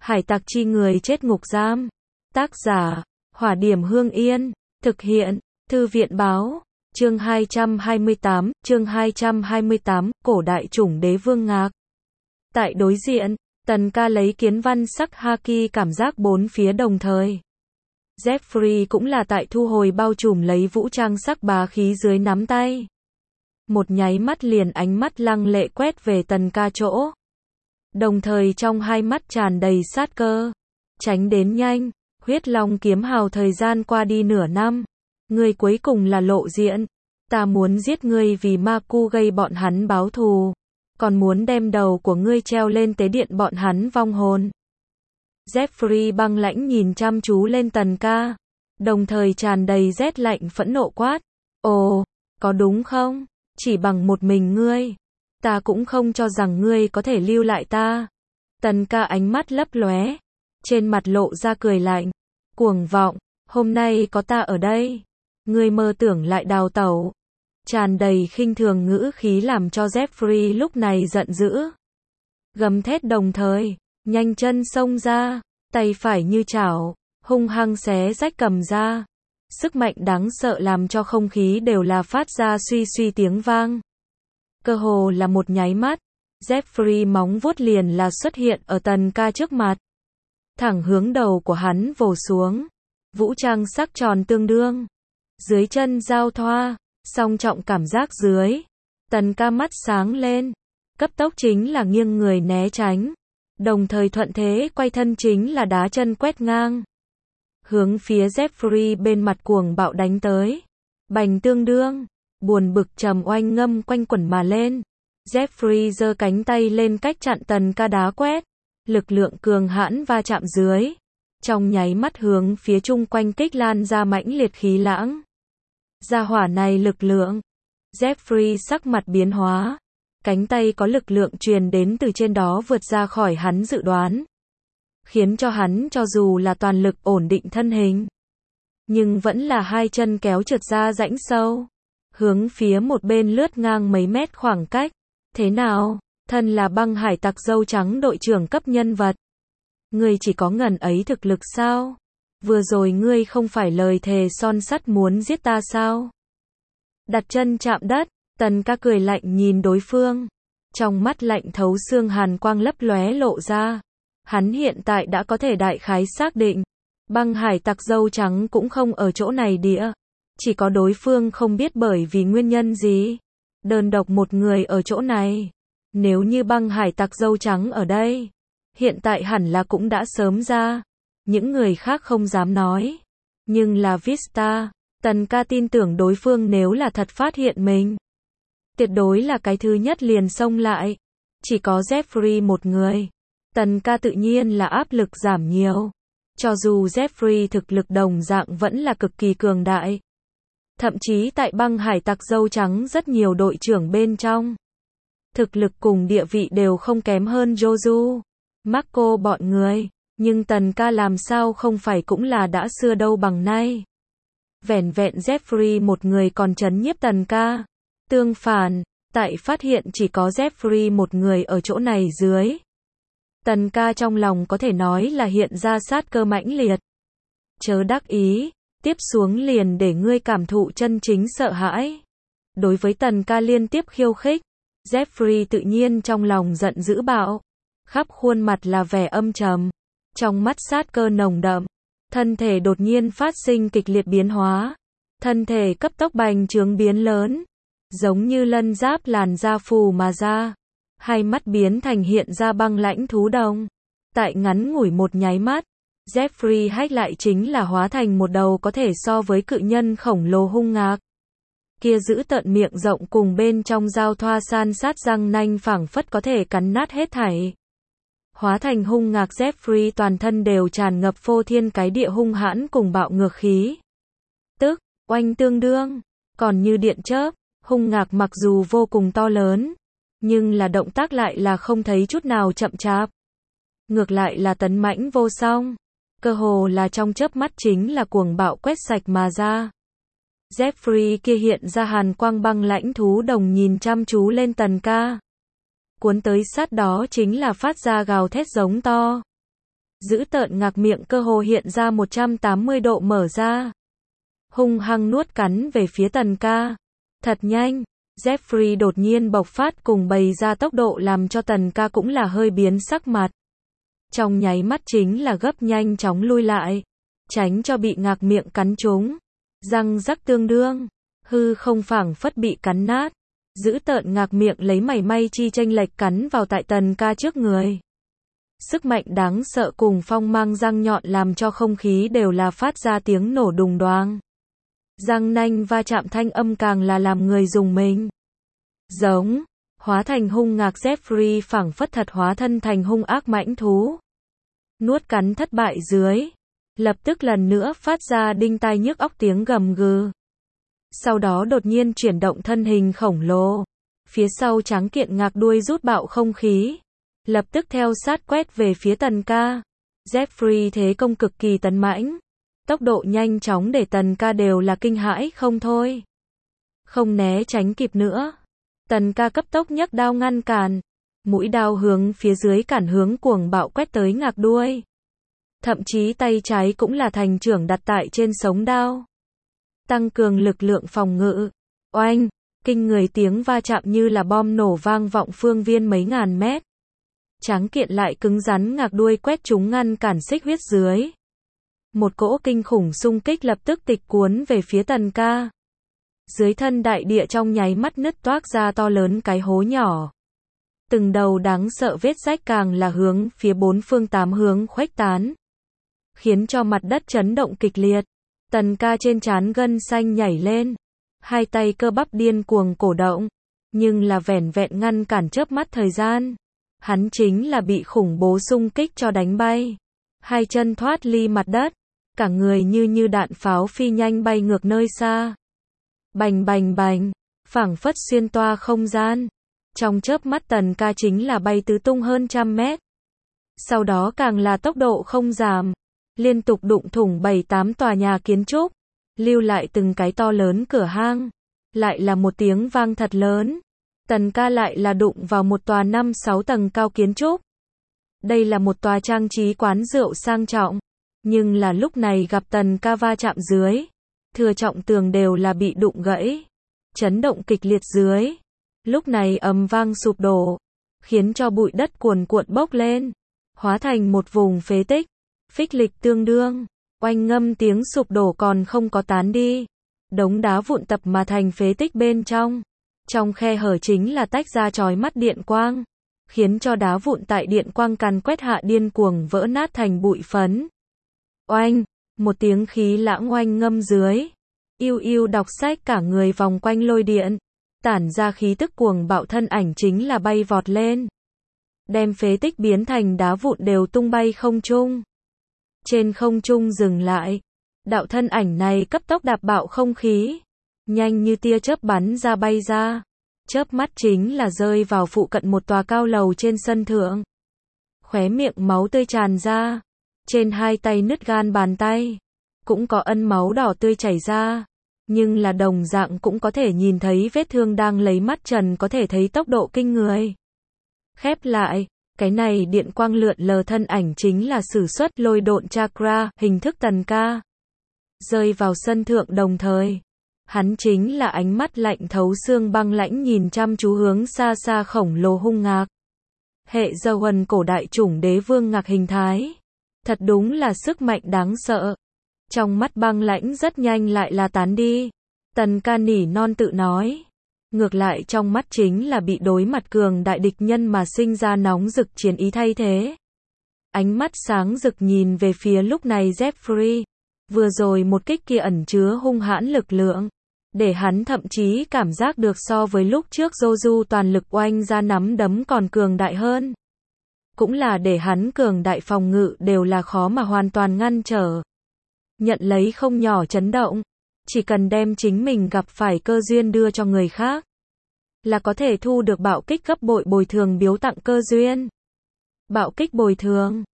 Hải tặc chi người chết ngục giam. Tác giả, Hỏa Điểm Hương Yên. Thực hiện, Thư viện Báo. Chương 228, Cổ đại chủng đế vương ngạc. Tại đối diện, Tần Ca lấy kiến văn sắc haki cảm giác bốn phía đồng thời. Jeffrey cũng là tại thu hồi bao trùm lấy vũ trang sắc bá khí dưới nắm tay. Một nháy mắt liền ánh mắt lăng lệ quét về Tần Ca chỗ. Đồng thời trong hai mắt tràn đầy sát cơ. Tránh đến nhanh, huyết long kiếm hào thời gian qua đi nửa năm. Ngươi cuối cùng là lộ diện. Ta muốn giết ngươi vì ma cu gây bọn hắn báo thù. Còn muốn đem đầu của ngươi treo lên tế điện bọn hắn vong hồn. Jeffrey băng lãnh nhìn chăm chú lên Tần Ca. Đồng thời tràn đầy rét lạnh phẫn nộ quát. Ồ, có đúng không? Chỉ bằng một mình ngươi. Ta cũng không cho rằng ngươi có thể lưu lại ta. Tần Ca ánh mắt lấp lóe. Trên mặt lộ ra cười lạnh. Cuồng vọng, hôm nay có ta ở đây. Ngươi mơ tưởng lại đào tẩu. Tràn đầy khinh thường ngữ khí làm cho Jeffrey lúc này giận dữ. Gầm thét đồng thời, nhanh chân xông ra, tay phải như chảo, hung hăng xé rách cầm ra. Sức mạnh đáng sợ làm cho không khí đều là phát ra suy suy tiếng vang. Cơ hồ là một nháy mắt, Jeffrey móng vuốt liền là xuất hiện ở Tần Ca trước mặt. Thẳng hướng đầu của hắn vồ xuống. Vũ trang sắc tròn tương đương. Dưới chân giao thoa, song trọng cảm giác dưới. Tần Ca mắt sáng lên. Cấp tốc chính là nghiêng người né tránh. Đồng thời thuận thế quay thân chính là đá chân quét ngang. Hướng phía Jeffrey bên mặt cuồng bạo đánh tới. Bành tương đương. Buồn bực trầm oanh ngâm quanh quẩn mà lên. Jeffrey giơ cánh tay lên cách chặn Tần Ca đá quét. Lực lượng cường hãn va chạm dưới. Trong nháy mắt hướng phía chung quanh kích lan ra mãnh liệt khí lãng. Gia hỏa này lực lượng. Jeffrey sắc mặt biến hóa. Cánh tay có lực lượng truyền đến từ trên đó vượt ra khỏi hắn dự đoán. Khiến cho hắn cho dù là toàn lực ổn định thân hình. Nhưng vẫn là hai chân kéo trượt ra rãnh sâu. Hướng phía một bên lướt ngang mấy mét khoảng cách. Thế nào? Thân là băng hải tặc dâu trắng đội trưởng cấp nhân vật. Ngươi chỉ có ngần ấy thực lực sao? Vừa rồi ngươi không phải lời thề son sắt muốn giết ta sao? Đặt chân chạm đất, Tần Ca cười lạnh nhìn đối phương. Trong mắt lạnh thấu xương hàn quang lấp lóe lộ ra. Hắn hiện tại đã có thể đại khái xác định. Băng hải tặc dâu trắng cũng không ở chỗ này địa. Chỉ có đối phương không biết bởi vì nguyên nhân gì. Đơn độc một người ở chỗ này. Nếu như băng hải tặc dâu trắng ở đây. Hiện tại hẳn là cũng đã sớm ra. Những người khác không dám nói. Nhưng là Vista, Tần Ca tin tưởng đối phương nếu là thật phát hiện mình. Tuyệt đối là cái thứ nhất liền xông lại. Chỉ có Jeffrey một người. Tần Ca tự nhiên là áp lực giảm nhiều. Cho dù Jeffrey thực lực đồng dạng vẫn là cực kỳ cường đại. Thậm chí tại băng hải tặc dâu trắng rất nhiều đội trưởng bên trong. Thực lực cùng địa vị đều không kém hơn Joju, Marco bọn người. Nhưng Tần Ca làm sao không phải cũng là đã xưa đâu bằng nay. Vẻn vẹn Jeffrey một người còn trấn nhiếp Tần Ca. Tương phản, tại phát hiện chỉ có Jeffrey một người ở chỗ này dưới. Tần Ca trong lòng có thể nói là hiện ra sát cơ mãnh liệt. Chớ đắc ý, tiếp xuống liền để ngươi cảm thụ chân chính sợ hãi. Đối với Tần Ca liên tiếp khiêu khích, Jeffrey tự nhiên trong lòng giận dữ bạo. Khắp khuôn mặt là vẻ âm trầm. Trong mắt sát cơ nồng đậm. Thân thể đột nhiên phát sinh kịch liệt biến hóa. Thân thể cấp tốc bành trướng biến lớn. Giống như lân giáp làn da phù mà ra. Hai mắt biến thành hiện ra băng lãnh thú đồng. Tại ngắn ngủi một nháy mắt, Jeffrey hách lại chính là hóa thành một đầu có thể so với cự nhân khổng lồ hung ngạc. Kia giữ tợn miệng rộng cùng bên trong giao thoa san sát răng nanh phảng phất có thể cắn nát hết thảy. Hóa thành hung ngạc Jeffrey toàn thân đều tràn ngập phô thiên cái địa hung hãn cùng bạo ngược khí. Tức, oanh tương đương, còn như điện chớp, hung ngạc mặc dù vô cùng to lớn, nhưng là động tác lại là không thấy chút nào chậm chạp. Ngược lại là tấn mãnh vô song, cơ hồ là trong chớp mắt chính là cuồng bạo quét sạch mà ra. Jeffrey kia hiện ra hàn quang băng lãnh thú đồng nhìn chăm chú lên Tần Ca. Cuốn tới sát đó chính là phát ra gào thét giống to. Dữ tợn ngạc miệng cơ hồ hiện ra 180 độ mở ra. Hung hăng nuốt cắn về phía Tần ca. Thật nhanh, Jeffrey đột nhiên bộc phát cùng bày ra tốc độ làm cho Tần ca cũng là hơi biến sắc mặt. Trong nháy mắt chính là gấp nhanh chóng lui lại, tránh cho bị ngạc miệng cắn trúng. Răng rắc tương đương, hư không phảng phất bị cắn nát. Dữ tợn ngạc miệng lấy mảy may chi chênh lệch cắn vào tại Tần ca trước người. Sức mạnh đáng sợ cùng phong mang răng nhọn làm cho không khí đều là phát ra tiếng nổ đùng đoàng. Răng nanh va chạm thanh âm càng là làm người rùng mình. Giống, hóa thành hung ngạc Jeffrey phảng phất thật hóa thân thành hung ác mãnh thú. Nuốt cắn thất bại dưới, lập tức lần nữa phát ra đinh tai nhức óc tiếng gầm gừ. Sau đó đột nhiên chuyển động thân hình khổng lồ. Phía sau tráng kiện ngạc đuôi rút bạo không khí. Lập tức theo sát quét về phía Tần ca. Jeffrey thế công cực kỳ tấn mãnh. Tốc độ nhanh chóng để Tần ca đều là kinh hãi không thôi. Không né tránh kịp nữa. Tần ca cấp tốc nhấc đao ngăn cản. Mũi đao hướng phía dưới cản hướng cuồng bạo quét tới ngạc đuôi. Thậm chí tay trái cũng là thành chưởng đặt tại trên sống đao. Tăng cường lực lượng phòng ngự. Oanh, kinh người tiếng va chạm như là bom nổ vang vọng phương viên mấy ngàn mét. Tráng kiện lại cứng rắn ngạc đuôi quét chúng ngăn cản xích huyết dưới. Một cỗ kinh khủng xung kích lập tức tịch cuốn về phía Tần ca. Dưới thân đại địa trong nháy mắt nứt toác ra to lớn cái hố nhỏ. Từng đầu đáng sợ vết rách càng là hướng phía bốn phương tám hướng khuếch tán. Khiến cho mặt đất chấn động kịch liệt. Tần ca trên trán gân xanh nhảy lên. Hai tay cơ bắp điên cuồng cổ động. Nhưng là vẻn vẹn ngăn cản chớp mắt thời gian. Hắn chính là bị khủng bố xung kích cho đánh bay. Hai chân thoát ly mặt đất. Cả người như đạn pháo phi nhanh bay ngược nơi xa. Bành bành bành. Phảng phất xuyên toa không gian. Trong chớp mắt Tần ca chính là bay tứ tung hơn 100 mét. Sau đó càng là tốc độ không giảm. Liên tục đụng thủng 7-8 tòa nhà kiến trúc. Lưu lại từng cái to lớn cửa hang. Lại là một tiếng vang thật lớn. Tần ca lại là đụng vào một tòa 5-6 tầng cao kiến trúc. Đây là một tòa trang trí quán rượu sang trọng. Nhưng là lúc này gặp Tần ca va chạm dưới. Thừa trọng tường đều là bị đụng gãy. Chấn động kịch liệt dưới. Lúc này ầm vang sụp đổ. Khiến cho bụi đất cuồn cuộn bốc lên. Hóa thành một vùng phế tích. Phích lịch tương đương. Oanh ngâm tiếng sụp đổ còn không có tán đi. Đống đá vụn tập mà thành phế tích bên trong. Trong khe hở chính là tách ra chói mắt điện quang. Khiến cho đá vụn tại điện quang càn quét hạ điên cuồng vỡ nát thành bụi phấn. Oanh, một tiếng khí lãng oanh ngâm dưới. Yêu yêu đọc sách cả người vòng quanh lôi điện. Tản ra khí tức cuồng bạo thân ảnh chính là bay vọt lên. Đem phế tích biến thành đá vụn đều tung bay không trung. Trên không trung dừng lại. Đạo thân ảnh này cấp tốc đạp bạo không khí. Nhanh như tia chớp bắn ra bay ra. Chớp mắt chính là rơi vào phụ cận một tòa cao lầu trên sân thượng. Khóe miệng máu tươi tràn ra. Trên hai tay nứt gan bàn tay. Cũng có ân máu đỏ tươi chảy ra. Nhưng là đồng dạng cũng có thể nhìn thấy vết thương đang lấy mắt trần có thể thấy tốc độ kinh người. Khép lại. Cái này điện quang lượn lờ thân ảnh chính là sử xuất lôi độn chakra, hình thức Tần ca. Rơi vào sân thượng đồng thời. Hắn chính là ánh mắt lạnh thấu xương băng lãnh nhìn chăm chú hướng xa xa khổng lồ hung ngạc. Hệ dầu huần cổ đại chủng đế vương ngạc hình thái. Thật đúng là sức mạnh đáng sợ. Trong mắt băng lãnh rất nhanh lại là tán đi. Tần ca nỉ non tự nói. Ngược lại trong mắt chính là bị đối mặt cường đại địch nhân mà sinh ra nóng rực chiến ý thay thế. Ánh mắt sáng rực nhìn về phía lúc này Jeffrey. Vừa rồi một kích kia ẩn chứa hung hãn lực lượng. Để hắn thậm chí cảm giác được so với lúc trước Joju toàn lực oanh ra nắm đấm còn cường đại hơn. Cũng là để hắn cường đại phòng ngự đều là khó mà hoàn toàn ngăn trở. Nhận lấy không nhỏ chấn động. Chỉ cần đem chính mình gặp phải cơ duyên đưa cho người khác. Là có thể thu được bạo kích gấp bội bồi thường biếu tặng cơ duyên. Bạo kích bồi thường.